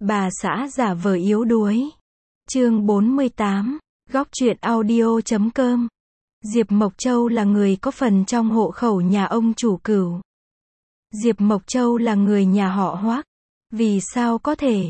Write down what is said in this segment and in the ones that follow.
Bà xã giả vờ yếu đuối. Chương 48, Góc truyện audio.com. Diệp Mộc Châu là người có phần trong hộ khẩu nhà ông chủ Cửu. Diệp Mộc Châu là người nhà họ Hoắc. Vì sao có thể?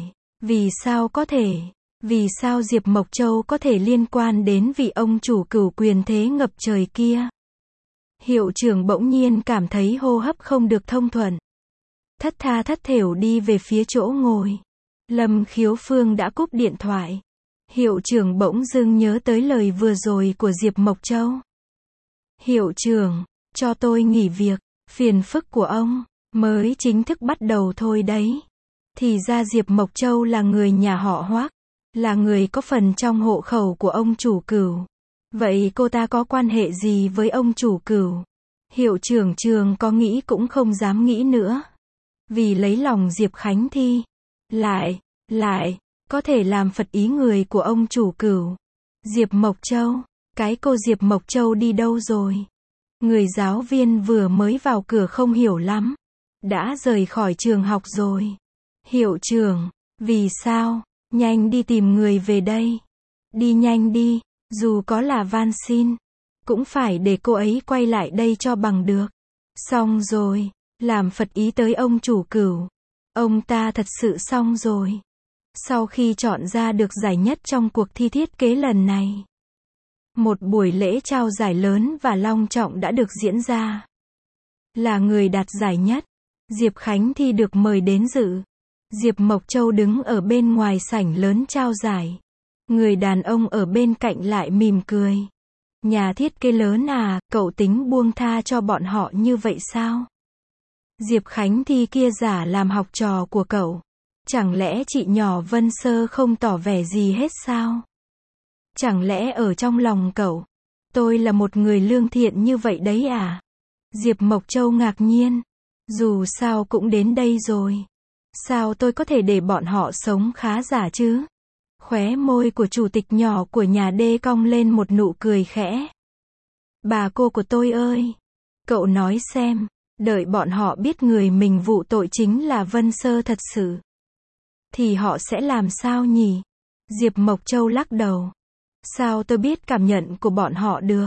Vì sao Diệp Mộc Châu có thể liên quan đến vị ông chủ Cửu quyền thế ngập trời kia? Hiệu trưởng bỗng nhiên cảm thấy hô hấp không được thông thuận. Thất tha thất thểu đi về phía chỗ ngồi. Lâm Khiếu Phương đã cúp điện thoại. Hiệu trưởng bỗng dưng nhớ tới lời vừa rồi của Diệp Mộc Châu. Hiệu trưởng, cho tôi nghỉ việc, phiền phức của ông mới chính thức bắt đầu thôi đấy. Thì ra Diệp Mộc Châu là người nhà họ Hoắc, là người có phần trong hộ khẩu của ông chủ Cửu. Vậy cô ta có quan hệ gì với ông chủ Cửu? Hiệu trưởng trường có nghĩ cũng không dám nghĩ nữa. Vì lấy lòng Diệp Khánh Thi, lại có thể làm phật ý người của ông chủ Cửu. Diệp Mộc Châu, cái cô Diệp Mộc Châu đi đâu rồi? Người giáo viên vừa mới vào cửa không hiểu lắm, đã rời khỏi trường học rồi. Hiệu trưởng, vì sao? Nhanh đi tìm người về đây. Đi nhanh đi, dù có là van xin, cũng phải để cô ấy quay lại đây cho bằng được. Xong rồi, làm phật ý tới ông chủ Cửu. Ông ta thật sự xong rồi. Sau khi chọn ra được giải nhất trong cuộc thi thiết kế lần này, một buổi lễ trao giải lớn và long trọng đã được diễn ra. Là người đạt giải nhất, Diệp Khánh Thi được mời đến dự. Diệp Mộc Châu đứng ở bên ngoài sảnh lớn trao giải. Người đàn ông ở bên cạnh lại mỉm cười. Nhà thiết kế lớn à, cậu tính buông tha cho bọn họ như vậy sao? Diệp Khánh Thi kia giả làm học trò của cậu. Chẳng lẽ chị nhỏ Vân Sơ không tỏ vẻ gì hết sao? Chẳng lẽ ở trong lòng cậu, tôi là một người lương thiện như vậy đấy à? Diệp Mộc Châu ngạc nhiên. Dù sao cũng đến đây rồi. Sao tôi có thể để bọn họ sống khá giả chứ? Khóe môi của chủ tịch nhỏ của nhà D cong lên một nụ cười khẽ. Bà cô của tôi ơi! Cậu nói xem, đợi bọn họ biết người mình vụ tội chính là Vân Sơ thật sự, thì họ sẽ làm sao nhỉ? Diệp Mộc Châu lắc đầu. Sao tôi biết cảm nhận của bọn họ được?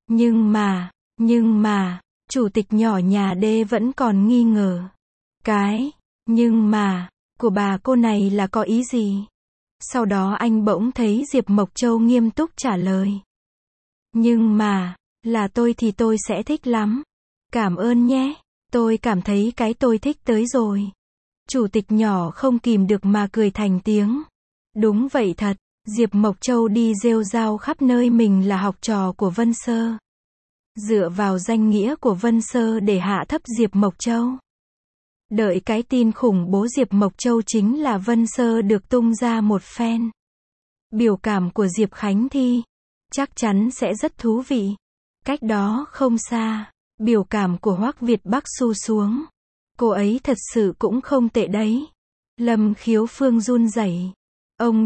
Nhưng mà, chủ tịch nhỏ nhà D vẫn còn nghi ngờ. Cái, nhưng mà, của bà cô này là có ý gì? Sau đó anh bỗng thấy Diệp Mộc Châu nghiêm túc trả lời. Nhưng mà, là tôi thì tôi sẽ thích lắm. Cảm ơn nhé, tôi cảm thấy cái tôi thích tới rồi. Chủ tịch nhỏ không kìm được mà cười thành tiếng. Đúng vậy thật, Diệp Mộc Châu đi rêu rao khắp nơi mình là học trò của Vân Sơ. Dựa vào danh nghĩa của Vân Sơ để hạ thấp Diệp Mộc Châu. Đợi cái tin khủng bố Diệp Mộc Châu chính là Vân Sơ được tung ra một phen. Biểu cảm của Diệp Khánh Thi chắc chắn sẽ rất thú vị. Cách đó không xa, biểu cảm của Hoắc Việt Bắc xu xuống. Cô ấy thật sự cũng không tệ đấy. Lâm Khiếu Phương run rẩy. Ông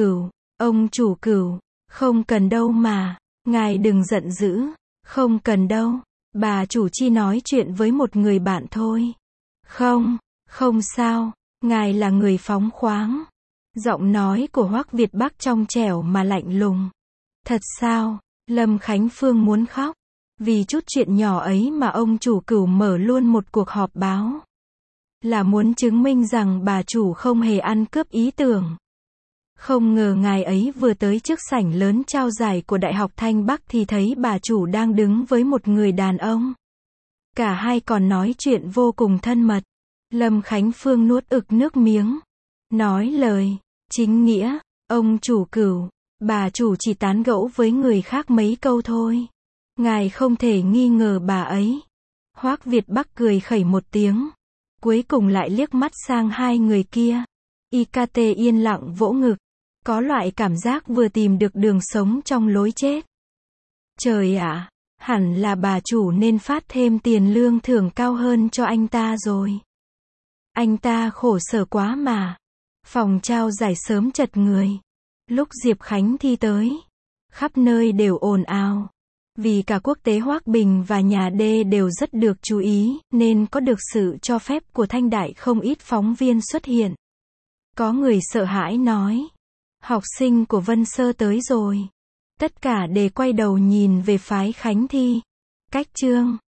chủ Cửu, không cần đâu mà, ngài đừng giận dữ, không cần đâu, bà chủ chỉ nói chuyện với một người bạn thôi. Không sao, ngài là người phóng khoáng. Giọng nói của Hoắc Việt Bắc trong trẻo mà lạnh lùng. Thật sao? Lâm Khánh Phương muốn khóc. Vì chút chuyện nhỏ ấy mà ông chủ Cửu mở luôn một cuộc họp báo. Là muốn chứng minh rằng bà chủ không hề ăn cướp ý tưởng. Không ngờ ngài ấy vừa tới trước sảnh lớn trao giải của Đại học Thanh Bắc thì thấy bà chủ đang đứng với một người đàn ông. Cả hai còn nói chuyện vô cùng thân mật. Lâm Khánh Phương nuốt ực nước miếng. Nói lời chính nghĩa, ông chủ Cửu, bà chủ chỉ tán gẫu với người khác mấy câu thôi. Ngài không thể nghi ngờ bà ấy. Hoắc Việt Bắc cười khẩy một tiếng. Cuối cùng lại liếc mắt sang hai người kia. IKT yên lặng vỗ ngực. Có loại cảm giác vừa tìm được đường sống trong lối chết. Trời ạ, hẳn là bà chủ nên phát thêm tiền lương thưởng cao hơn cho anh ta rồi. Anh ta khổ sở quá mà. Phòng trao giải sớm chật người. Lúc Diệp Khánh Thi tới, khắp nơi đều ồn ào. Vì cả quốc tế Hoắc Bình và nhà D đều rất được chú ý, nên có được sự cho phép của Thanh Đại không ít phóng viên xuất hiện. Có người sợ hãi nói. Học sinh của Vân Sơ tới rồi. Tất cả đều quay đầu nhìn về phái Khánh Thi. Cách chương